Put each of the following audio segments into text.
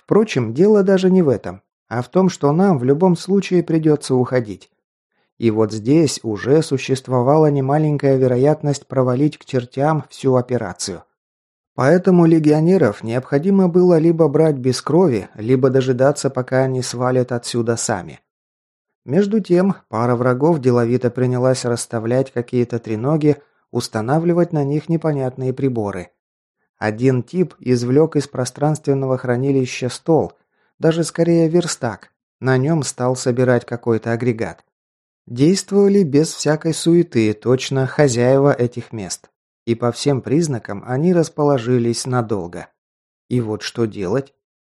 Впрочем, дело даже не в этом, а в том, что нам в любом случае придется уходить. И вот здесь уже существовала немаленькая вероятность провалить к чертям всю операцию. Поэтому легионеров необходимо было либо брать без крови, либо дожидаться, пока они свалят отсюда сами. Между тем, пара врагов деловито принялась расставлять какие-то треноги, устанавливать на них непонятные приборы. Один тип извлек из пространственного хранилища стол, даже скорее верстак. На нем стал собирать какой-то агрегат. Действовали без всякой суеты, точно хозяева этих мест. И по всем признакам они расположились надолго. И вот что делать?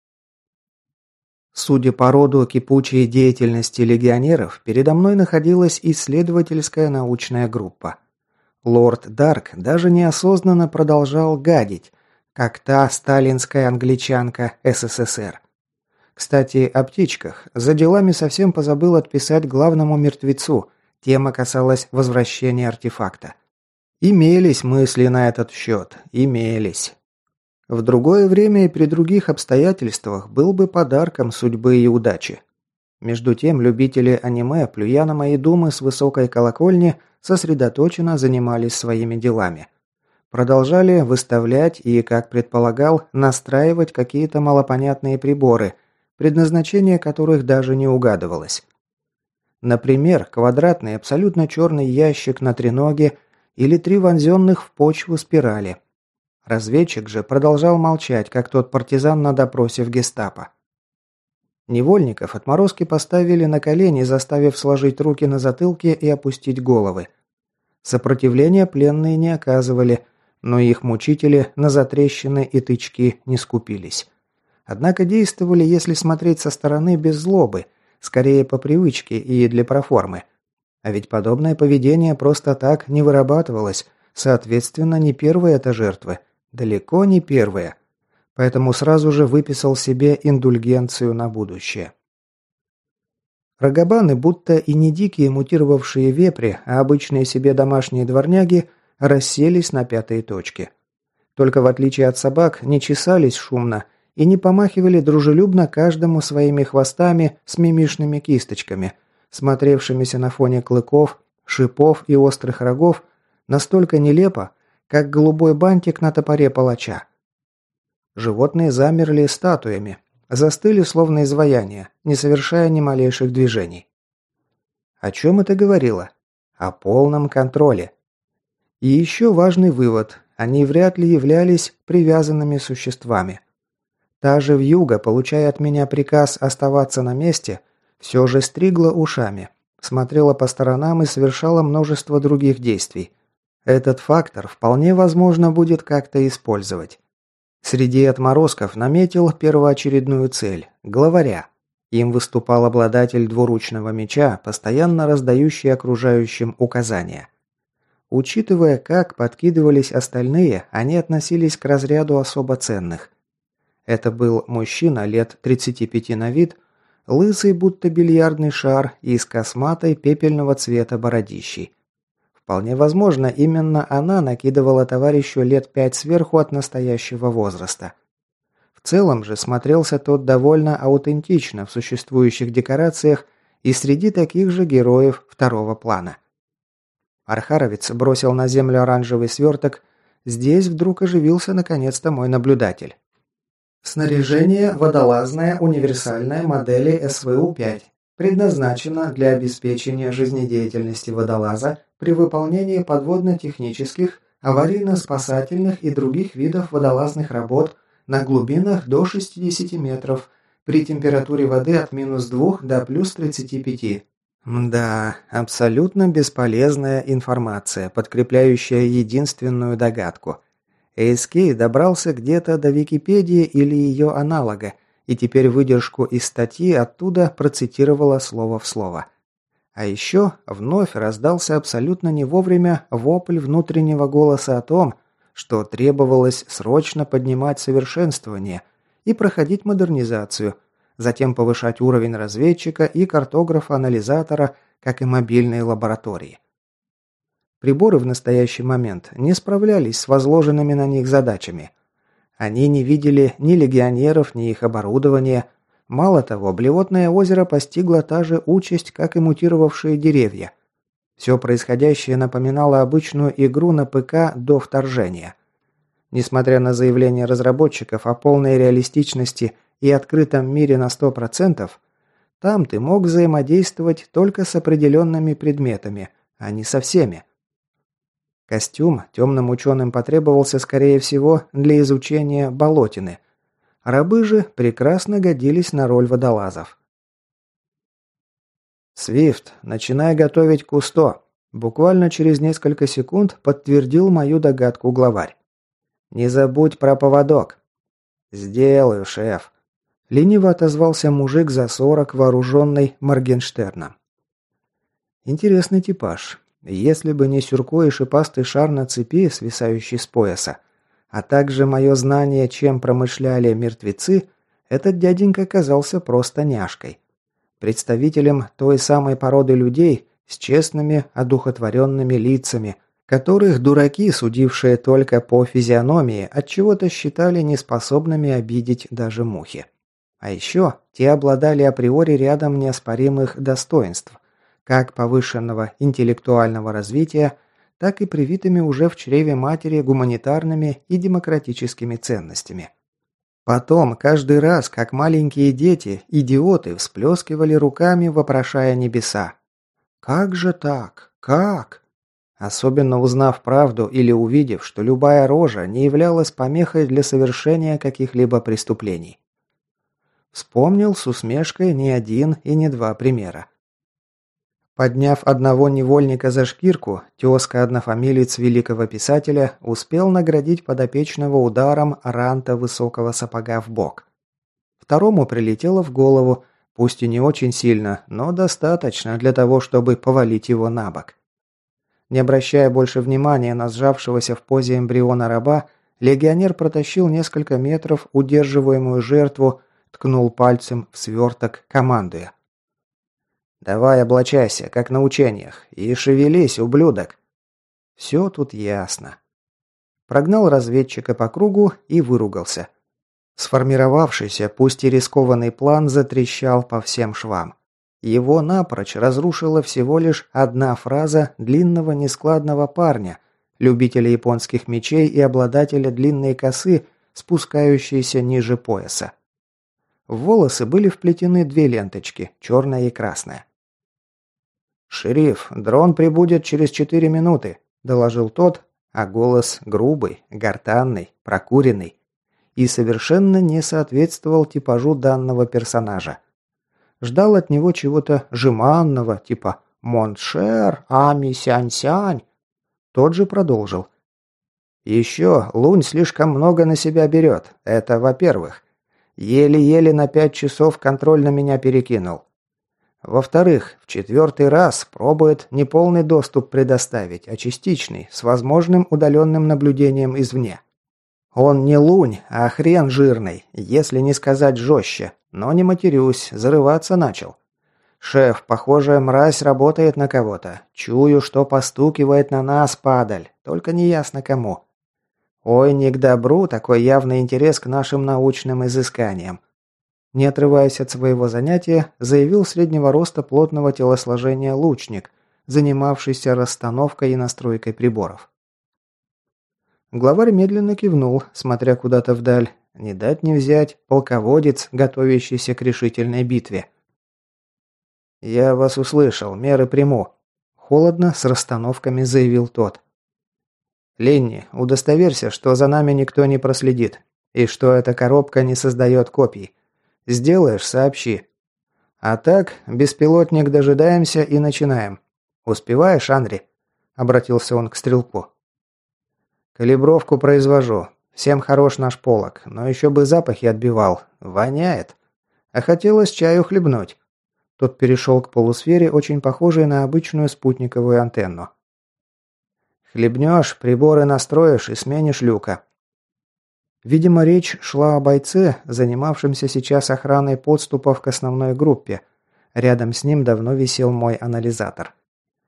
Судя по роду кипучей деятельности легионеров, передо мной находилась исследовательская научная группа. Лорд Дарк даже неосознанно продолжал гадить, как та сталинская англичанка СССР. Кстати, о птичках. За делами совсем позабыл отписать главному мертвецу. Тема касалась возвращения артефакта. Имелись мысли на этот счет. Имелись. В другое время и при других обстоятельствах был бы подарком судьбы и удачи. Между тем, любители аниме, плюя на мои думы с высокой колокольни, сосредоточенно занимались своими делами. Продолжали выставлять и, как предполагал, настраивать какие-то малопонятные приборы, предназначение которых даже не угадывалось. Например, квадратный абсолютно черный ящик на треноге или 3 вонзенных в почву спирали. Разведчик же продолжал молчать, как тот партизан на допросе в гестапо. Невольников отморозки поставили на колени, заставив сложить руки на затылке и опустить головы. Сопротивления пленные не оказывали, но их мучители на затрещины и тычки не скупились. Однако действовали, если смотреть со стороны, без злобы, скорее по привычке и для проформы. А ведь подобное поведение просто так не вырабатывалось, соответственно, не первые это жертвы, далеко не первые. Поэтому сразу же выписал себе индульгенцию на будущее. Рогобаны, будто и не дикие мутировавшие вепри, а обычные себе домашние дворняги, расселись на пятые точки. Только в отличие от собак, не чесались шумно и не помахивали дружелюбно каждому своими хвостами с мимишными кисточками, смотревшимися на фоне клыков, шипов и острых рогов настолько нелепо, как голубой бантик на топоре палача. Животные замерли статуями, застыли словно изваяния, не совершая ни малейших движений. О чем это говорило? О полном контроле. И еще важный вывод – они вряд ли являлись привязанными существами. Та же вьюга, получая от меня приказ оставаться на месте, все же стригла ушами, смотрела по сторонам и совершала множество других действий. Этот фактор вполне возможно будет как-то использовать. Среди отморозков наметил первоочередную цель – главаря. Им выступал обладатель двуручного меча, постоянно раздающий окружающим указания. Учитывая, как подкидывались остальные, они относились к разряду особо ценных. Это был мужчина лет 35 на вид, лысый, будто бильярдный шар, и с косматой пепельного цвета бородищей. Вполне возможно, именно она накидывала товарищу лет 5 сверху от настоящего возраста. В целом же смотрелся тот довольно аутентично в существующих декорациях и среди таких же героев второго плана. Архаровец бросил на землю оранжевый сверток. Здесь вдруг оживился наконец-то мой наблюдатель. Снаряжение водолазное универсальное модели СВУ-5. Предназначено для обеспечения жизнедеятельности водолаза при выполнении подводно-технических, аварийно-спасательных и других видов водолазных работ на глубинах до 60 метров при температуре воды от -2 до +35. Да, абсолютно бесполезная информация, подкрепляющая единственную догадку. ASK добрался где-то до Википедии или ее аналога, и теперь выдержку из статьи оттуда процитировала слово в слово. А еще вновь раздался абсолютно не вовремя вопль внутреннего голоса о том, что требовалось срочно поднимать совершенствование и проходить модернизацию, затем повышать уровень разведчика и картографа-анализатора, как и мобильные лаборатории. Приборы в настоящий момент не справлялись с возложенными на них задачами. Они не видели ни легионеров, ни их оборудования. Мало того, Блевотное озеро постигла та же участь, как и мутировавшие деревья. Все происходящее напоминало обычную игру на ПК до вторжения. Несмотря на заявления разработчиков о полной реалистичности и открытом мире на 100%, там ты мог взаимодействовать только с определенными предметами, а не со всеми. Костюм темным ученым потребовался, скорее всего, для изучения болотины. Рабы же прекрасно годились на роль водолазов. «Свифт, начинай готовить Кусто», – буквально через несколько секунд подтвердил мою догадку главарь. «Не забудь про поводок». «Сделаю, шеф», – лениво отозвался мужик за 40, вооруженный Моргенштерном. Интересный типаж. Если бы не сюрко и шипастый шар на цепи, свисающий с пояса, а также мое знание, чем промышляли мертвецы, этот дяденька казался просто няшкой. Представителем той самой породы людей с честными, одухотворенными лицами, которых дураки, судившие только по физиономии, отчего-то считали неспособными обидеть даже мухи. А еще те обладали априори рядом неоспоримых достоинств, как повышенного интеллектуального развития, так и привитыми уже в чреве матери гуманитарными и демократическими ценностями. Потом, каждый раз, как маленькие дети, идиоты всплескивали руками, вопрошая небеса. «Как же так? Как?» Особенно узнав правду или увидев, что любая рожа не являлась помехой для совершения каких-либо преступлений. Вспомнил с усмешкой не один и не два примера. Подняв одного невольника за шкирку, тезка-однофамилец великого писателя успел наградить подопечного ударом ранта высокого сапога в бок. Второму прилетело в голову, пусть и не очень сильно, но достаточно для того, чтобы повалить его на бок. Не обращая больше внимания на сжавшегося в позе эмбриона раба, легионер протащил несколько метров удерживаемую жертву, ткнул пальцем в сверток, командуя. «Давай облачайся, как на учениях, и шевелись, ублюдок!» Все тут ясно. Прогнал разведчика по кругу и выругался. Сформировавшийся, пусть и рискованный план затрещал по всем швам. Его напрочь разрушила всего лишь одна фраза длинного нескладного парня, любителя японских мечей и обладателя длинной косы, спускающейся ниже пояса. В волосы были вплетены две ленточки, черная и красная. «Шериф, дрон прибудет через 4 минуты», – доложил тот, а голос грубый, гортанный, прокуренный и совершенно не соответствовал типажу данного персонажа. Ждал от него чего-то жеманного, типа «Моншер, ами сянь-сянь». Тот же продолжил. «Еще Лунь слишком много на себя берет, это во-первых. Еле-еле на 5 часов контроль на меня перекинул. Во-вторых, в 4-й раз пробует не полный доступ предоставить, а частичный, с возможным удаленным наблюдением извне. Он не лунь, а хрен жирный, если не сказать жестче, но не матерюсь, зарываться начал. Шеф, похоже, мразь работает на кого-то. Чую, что постукивает на нас, падаль, только неясно кому. Ой, не к добру такой явный интерес к нашим научным изысканиям. Не отрываясь от своего занятия, заявил среднего роста плотного телосложения лучник, занимавшийся расстановкой и настройкой приборов. Главарь медленно кивнул, смотря куда-то вдаль. Не дать не взять, полководец, готовящийся к решительной битве. «Я вас услышал, меры приму», – холодно, с расстановками заявил тот. «Ленни, удостоверься, что за нами никто не проследит, и что эта коробка не создает копий. Сделаешь – сообщи. А так, беспилотник дожидаемся и начинаем. Успеваешь, Анри?» – обратился он к стрелку. «Калибровку произвожу. Всем хорош наш полог, но еще бы запахи отбивал. Воняет. А хотелось чаю хлебнуть». Тот перешел к полусфере, очень похожей на обычную спутниковую антенну. «Хлебнешь, приборы настроишь и сменишь люка». Видимо, речь шла о бойце, занимавшемся сейчас охраной подступов к основной группе. Рядом с ним давно висел мой анализатор.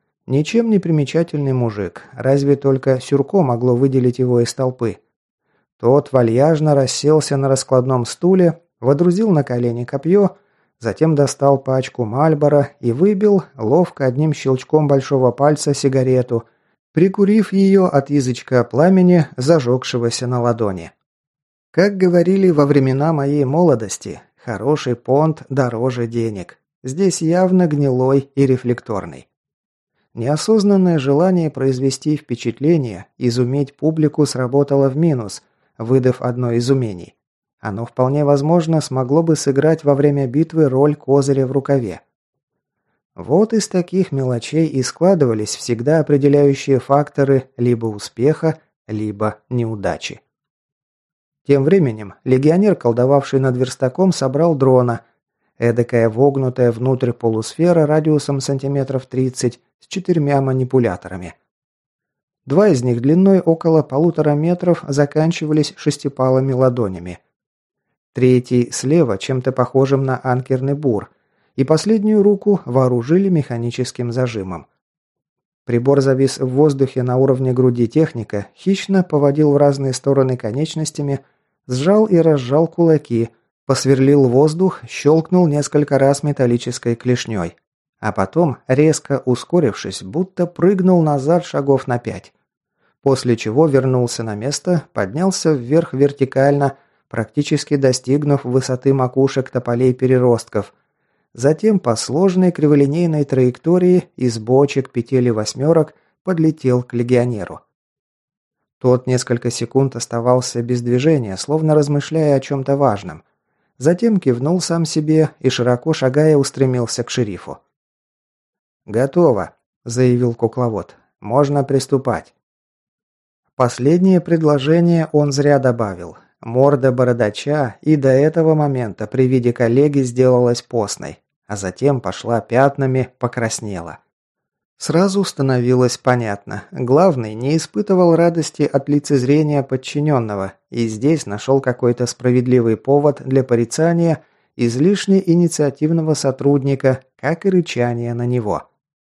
Ничем не примечательный мужик, разве только Сюрко могло выделить его из толпы. Тот вальяжно расселся на раскладном стуле, водрузил на колени копье, затем достал пачку Мальбора и выбил, ловко одним щелчком большого пальца, сигарету, прикурив ее от язычка пламени, зажегшегося на ладони. Как говорили во времена моей молодости, хороший понт дороже денег. Здесь явно гнилой и рефлекторный. Неосознанное желание произвести впечатление, изуметь публику сработало в минус, выдав одно из умений. Оно вполне возможно смогло бы сыграть во время битвы роль козыря в рукаве. Вот из таких мелочей и складывались всегда определяющие факторы либо успеха, либо неудачи. Тем временем легионер, колдовавший над верстаком, собрал дрона. Эдакая вогнутая внутрь полусфера радиусом сантиметров 30 с 4 манипуляторами. 2 из них длиной около 1,5 метров заканчивались шестипалыми ладонями. Третий слева чем-то похожим на анкерный бур, и последнюю руку вооружили механическим зажимом. Прибор завис в воздухе на уровне груди техника, хищно поводил в разные стороны конечностями, сжал и разжал кулаки, посверлил воздух, щелкнул несколько раз металлической клешней, а потом, резко ускорившись, будто прыгнул назад шагов на 5. После чего вернулся на место, поднялся вверх вертикально, практически достигнув высоты макушек тополей-переростков, затем по сложной криволинейной траектории из бочек, петель и восьмерок подлетел к легионеру. Тот несколько секунд оставался без движения, словно размышляя о чем-то важном. Затем кивнул сам себе и, широко шагая, устремился к шерифу. «Готово», – заявил кукловод. «Можно приступать». Последнее предложение он зря добавил. Морда бородача и до этого момента при виде коллеги сделалась постной, а затем пошла пятнами, покраснела. Сразу становилось понятно. Главный не испытывал радости от лицезрения подчиненного и здесь нашел какой-то справедливый повод для порицания излишне инициативного сотрудника, как и рычания на него.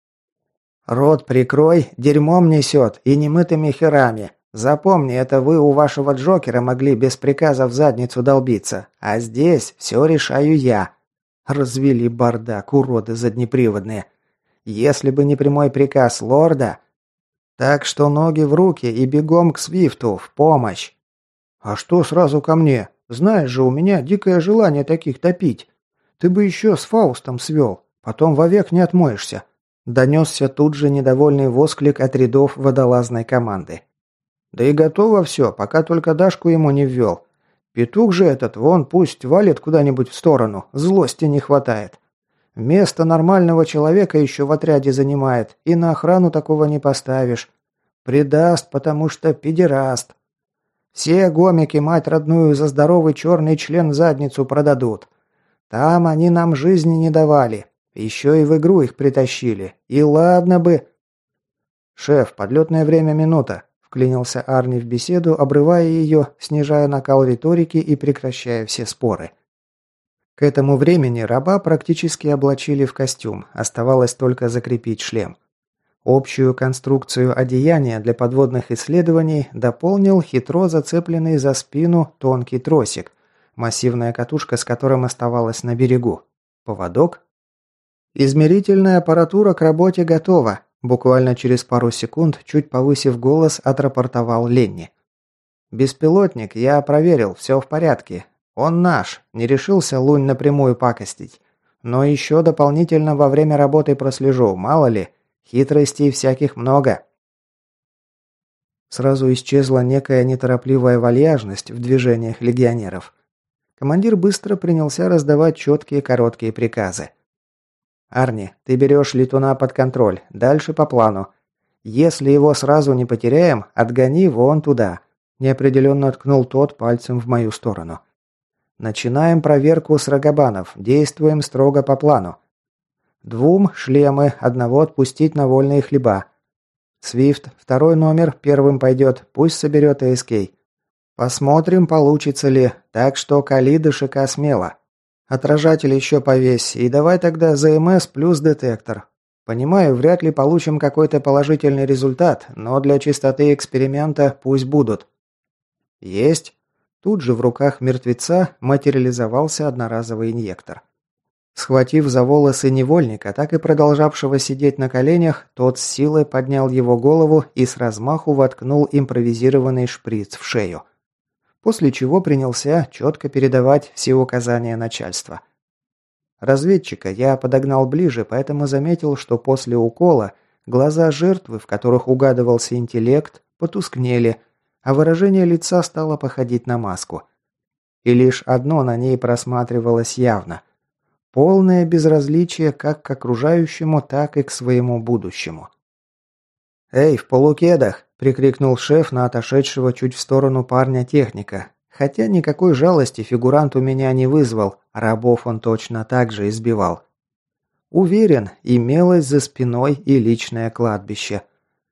«Рот прикрой, дерьмом несет и немытыми херами. Запомни, это вы у вашего Джокера могли без приказа в задницу долбиться, а здесь все решаю я. Развели бардак, уроды заднеприводные. Если бы не прямой приказ лорда... Так что ноги в руки и бегом к Свифту, в помощь». «А что сразу ко мне? Знаешь же, у меня дикое желание таких топить. Ты бы еще с Фаустом свел, потом вовек не отмоешься». Донесся тут же недовольный восклик от рядов водолазной команды. «Да и готово все, пока только Дашку ему не ввел. Петух же этот, вон, пусть валит куда-нибудь в сторону, злости не хватает. Место нормального человека еще в отряде занимает, и на охрану такого не поставишь. Предаст, потому что педераст. Все гомики мать родную за здоровый черный член в задницу продадут. Там они нам жизни не давали. Еще и в игру их притащили. И ладно бы...» «Шеф, подлетное время минута», — вклинился Арни в беседу, обрывая ее, снижая накал риторики и прекращая все споры. К этому времени раба практически облачили в костюм, оставалось только закрепить шлем. Общую конструкцию одеяния для подводных исследований дополнил хитро зацепленный за спину тонкий тросик, массивная катушка с которым оставалась на берегу. Поводок. «Измерительная аппаратура к работе готова», – буквально через пару секунд, чуть повысив голос, отрапортовал Ленни. «Беспилотник, я проверил, все в порядке. Он наш, не решился Лунь напрямую пакостить. Но еще дополнительно во время работы прослежу, мало ли, хитростей всяких много». Сразу исчезла некая неторопливая вальяжность в движениях легионеров. Командир быстро принялся раздавать четкие короткие приказы. «Арни, ты берешь летуна под контроль, дальше по плану. Если его сразу не потеряем, отгони вон туда», – неопределенно ткнул тот пальцем в мою сторону. «Начинаем проверку с рогобанов, действуем строго по плану. 2 шлемы, 1 отпустить на вольные хлеба. Свифт, 2 номер, первым пойдет, пусть соберет АСК. Посмотрим, получится ли, так что кали дышика смело. Отражатель еще повесь, и давай тогда ЗМС плюс детектор. Понимаю, вряд ли получим какой-то положительный результат, но для чистоты эксперимента пусть будут». «Есть». Тут же в руках мертвеца материализовался одноразовый инъектор. Схватив за волосы невольника, так и продолжавшего сидеть на коленях, тот с силой поднял его голову и с размаху воткнул импровизированный шприц в шею. После чего принялся четко передавать все указания начальства. Разведчика я подогнал ближе, поэтому заметил, что после укола глаза жертвы, в которых угадывался интеллект, потускнели, а выражение лица стало походить на маску. И лишь одно на ней просматривалось явно – полное безразличие как к окружающему, так и к своему будущему. «Эй, в полукедах!» – прикрикнул шеф на отошедшего чуть в сторону парня-техника. Хотя никакой жалости фигурант у меня не вызвал, рабов он точно так же избивал. Уверен, имелось за спиной и личное кладбище.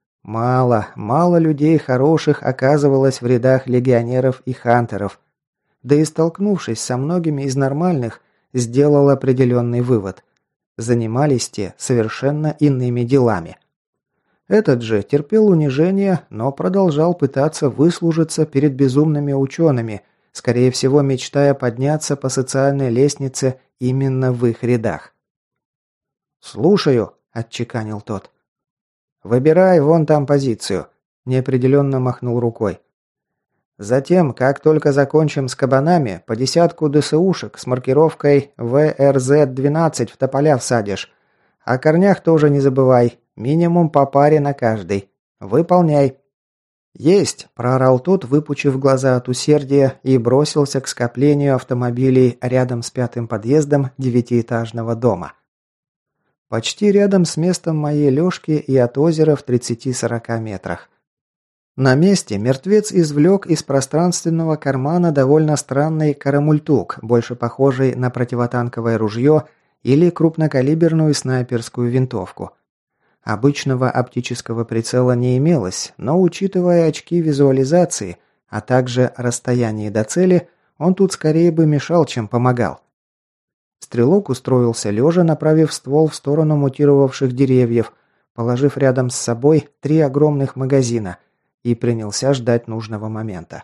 Мало людей хороших оказывалось в рядах легионеров и хантеров. Да и столкнувшись со многими из нормальных, сделал определенный вывод. Занимались те совершенно иными делами. Этот же терпел унижение, но продолжал пытаться выслужиться перед безумными учеными, скорее всего мечтая подняться по социальной лестнице именно в их рядах. «Слушаю», – отчеканил тот. «Выбирай вон там позицию», – неопределенно махнул рукой. «Затем, как только закончим с кабанами, по десятку ДСУшек с маркировкой ВРЗ-12 в тополя всадишь. О корнях тоже не забывай, минимум по паре на каждый. Выполняй». «Есть!» – проорал тот, выпучив глаза от усердия, и бросился к скоплению автомобилей рядом с пятым подъездом девятиэтажного дома. Почти рядом с местом моей лёжки и от озера в 30-40 метрах. На месте мертвец извлек из пространственного кармана довольно странный карамультук, больше похожий на противотанковое ружье или крупнокалиберную снайперскую винтовку. Обычного оптического прицела не имелось, но учитывая очки визуализации, а также расстояние до цели, он тут скорее бы мешал, чем помогал. Стрелок устроился лежа, направив ствол в сторону мутировавших деревьев, положив рядом с собой 3 огромных магазина и принялся ждать нужного момента.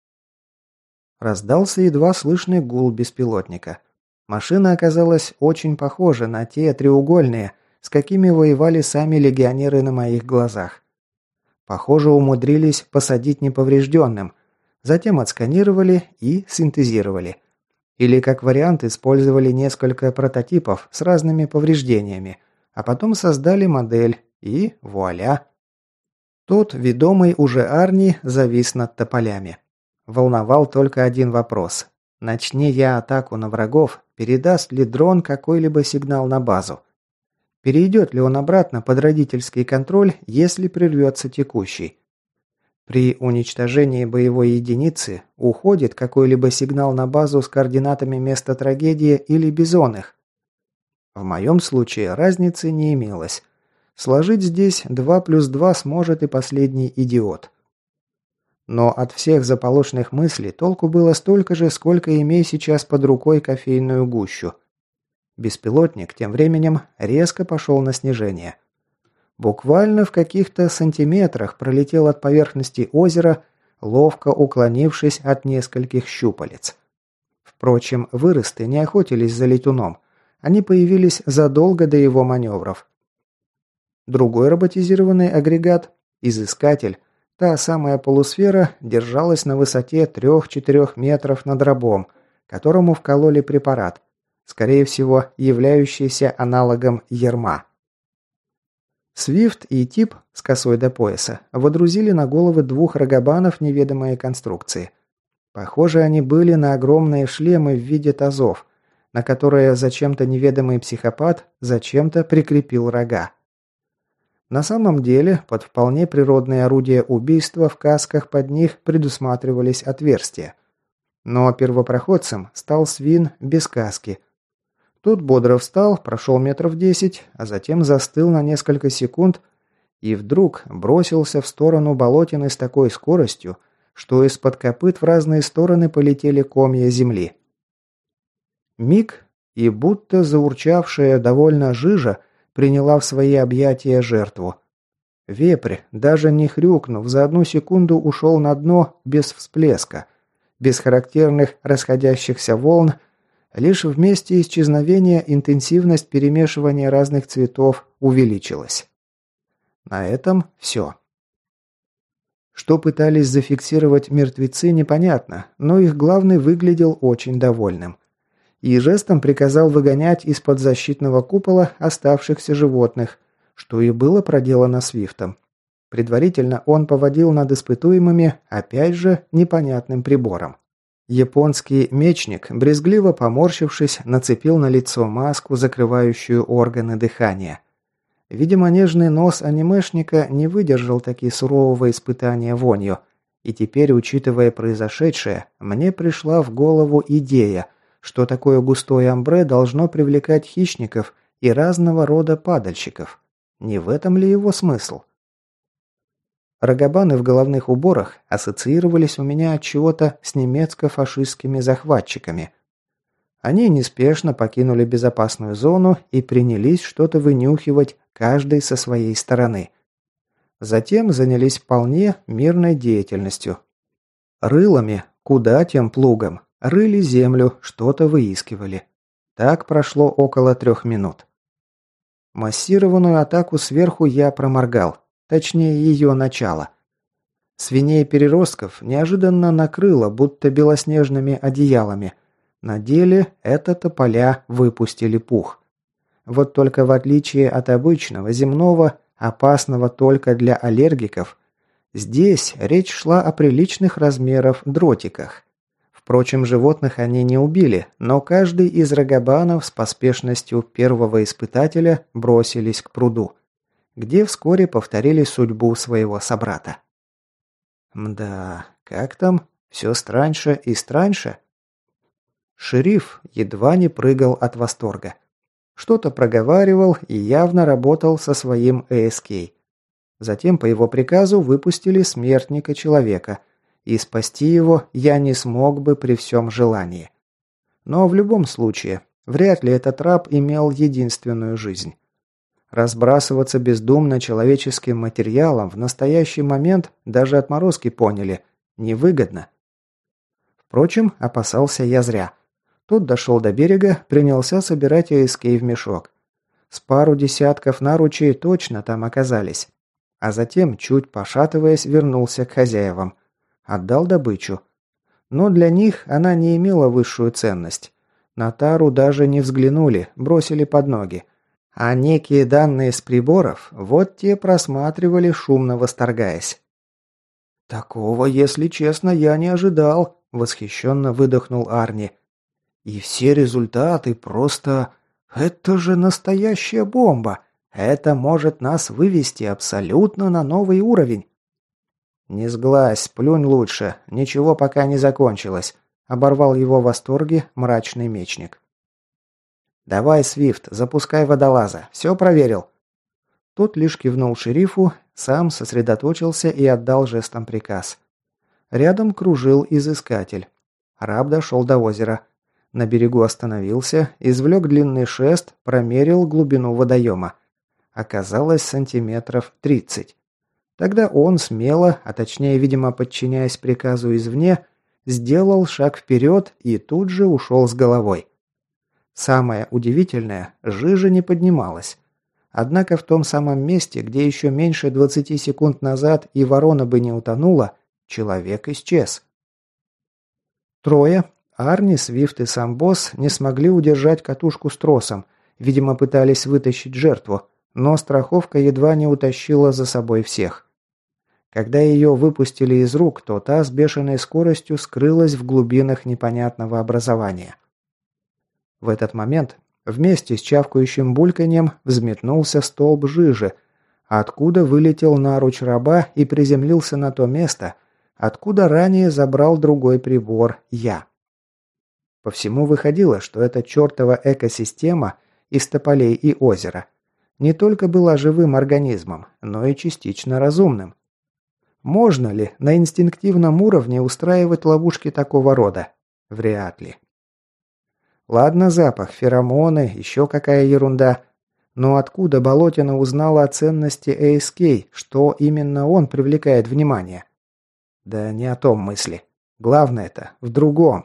Раздался едва слышный гул беспилотника. Машина оказалась очень похожа на те треугольные, с какими воевали сами легионеры на моих глазах. Похоже, умудрились посадить неповрежденным, затем отсканировали и синтезировали. Или, как вариант, использовали несколько прототипов с разными повреждениями, а потом создали модель и вуаля. Тот, ведомый уже Арни, завис над тополями. Волновал только один вопрос. Начни я атаку на врагов, передаст ли дрон какой-либо сигнал на базу? Перейдет ли он обратно под родительский контроль, если прервется текущий? При уничтожении боевой единицы уходит какой-либо сигнал на базу с координатами места трагедии или бизонных. В моем случае разницы не имелось. Сложить здесь 2 плюс 2 сможет и последний идиот. Но от всех заполошных мыслей толку было столько же, сколько имей сейчас под рукой кофейную гущу. Беспилотник тем временем резко пошел на снижение. Буквально в каких-то сантиметрах пролетел от поверхности озера, ловко уклонившись от нескольких щупалец. Впрочем, выросты не охотились за летуном. Они появились задолго до его маневров. Другой роботизированный агрегат, изыскатель, та самая полусфера, держалась на высоте 3-4 метров над рабом, которому вкололи препарат, скорее всего, являющийся аналогом ярма. Свифт и Тип с косой до пояса водрузили на головы 2 рогобанов неведомой конструкции. Похоже, они были на огромные шлемы в виде тазов, на которые зачем-то неведомый психопат зачем-то прикрепил рога. На самом деле, под вполне природные орудия убийства в касках под них предусматривались отверстия. Но первопроходцем стал свин без каски. Тот бодро встал, прошел метров 10, а затем застыл на несколько секунд и вдруг бросился в сторону болотины с такой скоростью, что из-под копыт в разные стороны полетели комья земли. Миг, и будто заурчавшая довольно жижа приняла в свои объятия жертву. Вепрь, даже не хрюкнув, за 1 секунду ушел на дно без всплеска, без характерных расходящихся волн. Лишь в месте исчезновения интенсивность перемешивания разных цветов увеличилась. На этом все. Что пытались зафиксировать мертвецы, непонятно, но их главный выглядел очень довольным. И жестом приказал выгонять из-под защитного купола оставшихся животных, что и было проделано Свифтом. Предварительно он поводил над испытуемыми, опять же, непонятным прибором. Японский мечник, брезгливо поморщившись, нацепил на лицо маску, закрывающую органы дыхания. Видимо, нежный нос анимешника не выдержал таки сурового испытания вонью, и теперь, учитывая произошедшее, мне пришла в голову идея, что такое густое амбре должно привлекать хищников и разного рода падальщиков. Не в этом ли его смысл? Рогобаны в головных уборах ассоциировались у меня от чего-то с немецко-фашистскими захватчиками. Они неспешно покинули безопасную зону и принялись что-то вынюхивать, каждый со своей стороны. Затем занялись вполне мирной деятельностью. Рылами, куда тем плугом, рыли землю, что-то выискивали. Так прошло около 3 минут. Массированную атаку сверху я проморгал, точнее ее начало. Свиней-переростков неожиданно накрыло, будто белоснежными одеялами. На деле это тополя выпустили пух. Вот только в отличие от обычного земного, опасного только для аллергиков, здесь речь шла о приличных размеров дротиках. Впрочем, животных они не убили, но каждый из рогобанов с поспешностью первого испытателя бросились к пруду, где вскоре повторили судьбу своего собрата. Мда, как там? Все страньше и страньше? Шериф едва не прыгал от восторга. Что-то проговаривал и явно работал со своим ЭСК. Затем по его приказу выпустили смертника-человека, и спасти его я не смог бы при всем желании. Но в любом случае, вряд ли этот раб имел единственную жизнь. Разбрасываться бездумно человеческим материалом в настоящий момент, даже отморозки поняли, невыгодно. Впрочем, опасался я зря. Тот дошел до берега, принялся собирать АСК в мешок. С пару десятков наручей точно там оказались. А затем, чуть пошатываясь, вернулся к хозяевам. Отдал добычу. Но для них она не имела высшую ценность. На тару даже не взглянули, бросили под ноги. А некие данные с приборов, вот те просматривали, шумно восторгаясь. «Такого, если честно, я не ожидал», – восхищенно выдохнул Арни. «И все результаты просто... Это же настоящая бомба! Это может нас вывести абсолютно на новый уровень!» «Не сглазь, плюнь лучше, ничего пока не закончилось», – оборвал его в восторге мрачный мечник. «Давай, Свифт, запускай водолаза. Все проверил?» Тот лишь кивнул шерифу, сам сосредоточился и отдал жестом приказ. Рядом кружил изыскатель. Раб дошел до озера. На берегу остановился, извлек длинный шест, промерил глубину водоема. Оказалось сантиметров 30. Тогда он смело, а точнее, видимо, подчиняясь приказу извне, сделал шаг вперед и тут же ушел с головой. Самое удивительное, жижа не поднималась. Однако в том самом месте, где еще меньше 20 секунд назад и ворона бы не утонула, человек исчез. Трое, Арни, Свифт и сам босс, не смогли удержать катушку с тросом, видимо, пытались вытащить жертву, но страховка едва не утащила за собой всех. Когда ее выпустили из рук, то та с бешеной скоростью скрылась в глубинах непонятного образования. В этот момент вместе с чавкающим бульканьем взметнулся столб жижи, откуда вылетел наруч раба и приземлился на то место, откуда ранее забрал другой прибор я. По всему выходило, что эта чертова экосистема из тополей и озера не только была живым организмом, но и частично разумным. Можно ли на инстинктивном уровне устраивать ловушки такого рода? Вряд ли. Ладно, запах, феромоны, еще какая ерунда. Но откуда Болотина узнала о ценности ASK, что именно он привлекает внимание? Да не о том мысли. Главное-то в другом.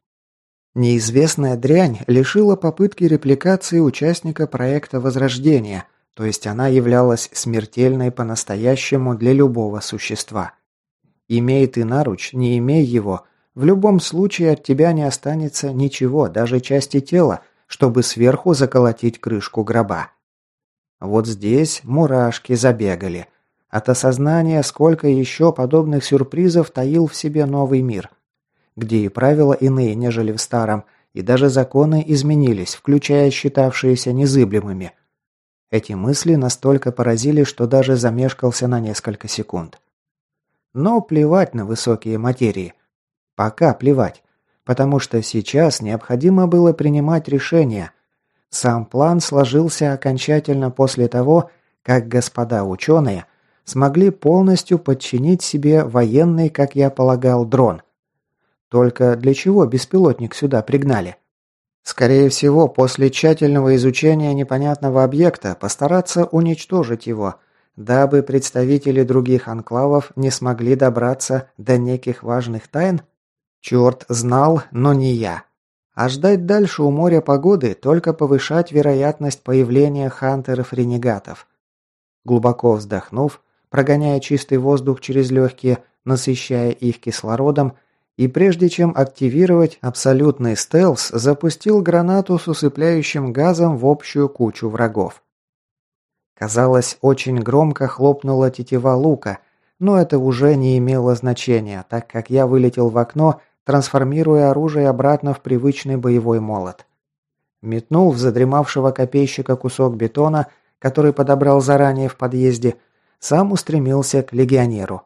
Неизвестная дрянь лишила попытки репликации участника проекта Возрождения, то есть она являлась смертельной по-настоящему для любого существа. Имей ты наруч, не имей его, в любом случае от тебя не останется ничего, даже части тела, чтобы сверху заколотить крышку гроба. Вот здесь мурашки забегали. От осознания, сколько еще подобных сюрпризов таил в себе новый мир, где и правила иные, нежели в старом, и даже законы изменились, включая считавшиеся незыблемыми. Эти мысли настолько поразили, что даже замешкался на несколько секунд. Но плевать на высокие материи. Пока плевать, потому что сейчас необходимо было принимать решение. Сам план сложился окончательно после того, как господа ученые смогли полностью подчинить себе военный, как я полагал, дрон. Только для чего беспилотник сюда пригнали? Скорее всего, после тщательного изучения непонятного объекта постараться уничтожить его, дабы представители других анклавов не смогли добраться до неких важных тайн? Черт знал, но не я. А ждать дальше у моря погоды только повышать вероятность появления хантеров-ренегатов. Глубоко вздохнув, прогоняя чистый воздух через легкие, насыщая их кислородом, и прежде чем активировать абсолютный стелс, запустил гранату с усыпляющим газом в общую кучу врагов. Казалось, очень громко хлопнула тетива лука, но это уже не имело значения, так как я вылетел в окно, трансформируя оружие обратно в привычный боевой молот. Метнул в задремавшего копейщика кусок бетона, который подобрал заранее в подъезде, сам устремился к легионеру.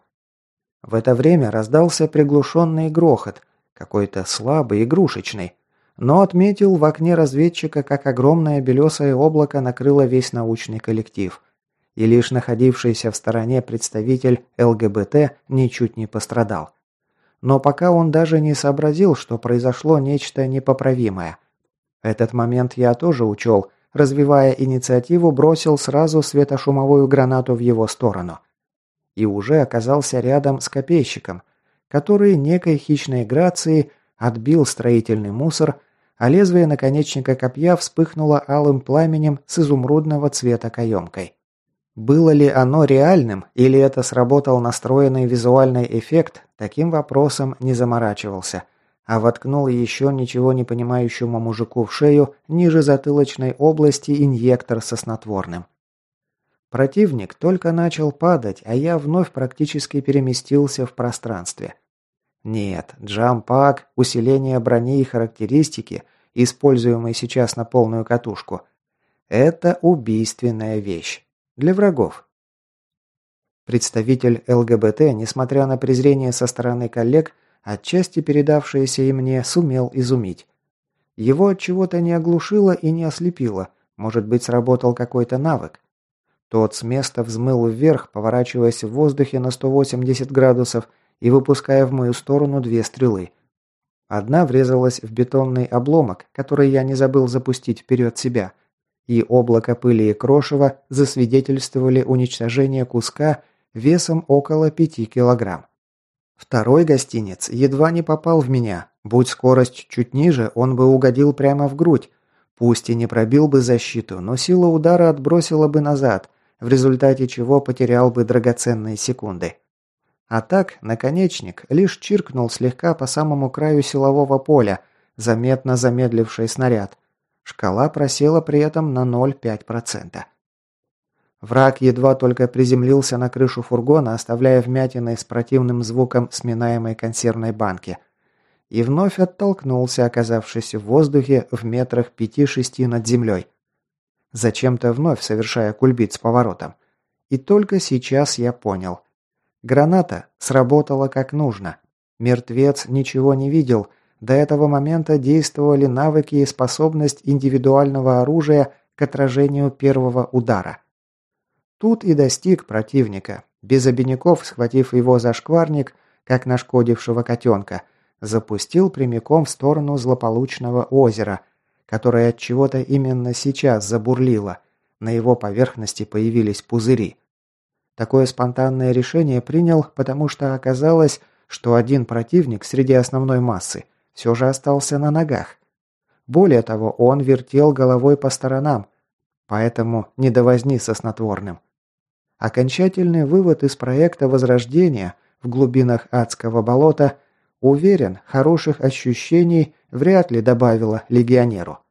В это время раздался приглушенный грохот, какой-то слабый, игрушечный, но отметил в окне разведчика, как огромное белесое облако накрыло весь научный коллектив, и лишь находившийся в стороне представитель ЛГБТ ничуть не пострадал. Но пока он даже не сообразил, что произошло нечто непоправимое. Этот момент я тоже учел, развивая инициативу, бросил сразу светошумовую гранату в его сторону. И уже оказался рядом с копейщиком, который некой хищной грацией отбил строительный мусор, а лезвие наконечника копья вспыхнуло алым пламенем с изумрудного цвета каемкой. Было ли оно реальным, или это сработал настроенный визуальный эффект, таким вопросом не заморачивался, а воткнул еще ничего не понимающему мужику в шею ниже затылочной области инъектор со снотворным. Противник только начал падать, а я вновь практически переместился в пространстве. Нет, джампак, усиление брони и характеристики, используемые сейчас на полную катушку, это убийственная вещь. Для врагов. Представитель ЛГБТ, несмотря на презрение со стороны коллег, отчасти передавшееся и мне, сумел изумить. Его от чего-то не оглушило и не ослепило, может быть, сработал какой-то навык. Тот с места взмыл вверх, поворачиваясь в воздухе на 180 градусов и выпуская в мою сторону 2 стрелы. Одна врезалась в бетонный обломок, который я не забыл запустить вперед себя, и облако пыли и крошева засвидетельствовали уничтожение куска весом около 5 килограмм. Второй гостинец едва не попал в меня. Будь скорость чуть ниже, он бы угодил прямо в грудь. Пусть и не пробил бы защиту, но сила удара отбросила бы назад, в результате чего потерял бы драгоценные секунды. А так, наконечник лишь чиркнул слегка по самому краю силового поля, заметно замедливший снаряд. Шкала просела при этом на 0,5%. Враг едва только приземлился на крышу фургона, оставляя вмятины с противным звуком сминаемой консервной банки. И вновь оттолкнулся, оказавшись в воздухе в метрах 5-6 над землей. Зачем-то вновь совершая кульбит с поворотом. И только сейчас я понял. Граната сработала как нужно. Мертвец ничего не видел. До этого момента действовали навыки и способность индивидуального оружия к отражению первого удара. Тут и достиг противника. Без обиняков, схватив его за шкварник, как нашкодившего котенка, запустил прямиком в сторону злополучного озера, которое от чего-то именно сейчас забурлило, На его поверхности появились пузыри. Такое спонтанное решение принял, потому что оказалось, что один противник среди основной массы все же остался на ногах. Более того, он вертел головой по сторонам, поэтому не до возни со снотворным. Окончательный вывод из проекта Возрождения в глубинах адского болота, уверен, хороших ощущений вряд ли добавило легионеру.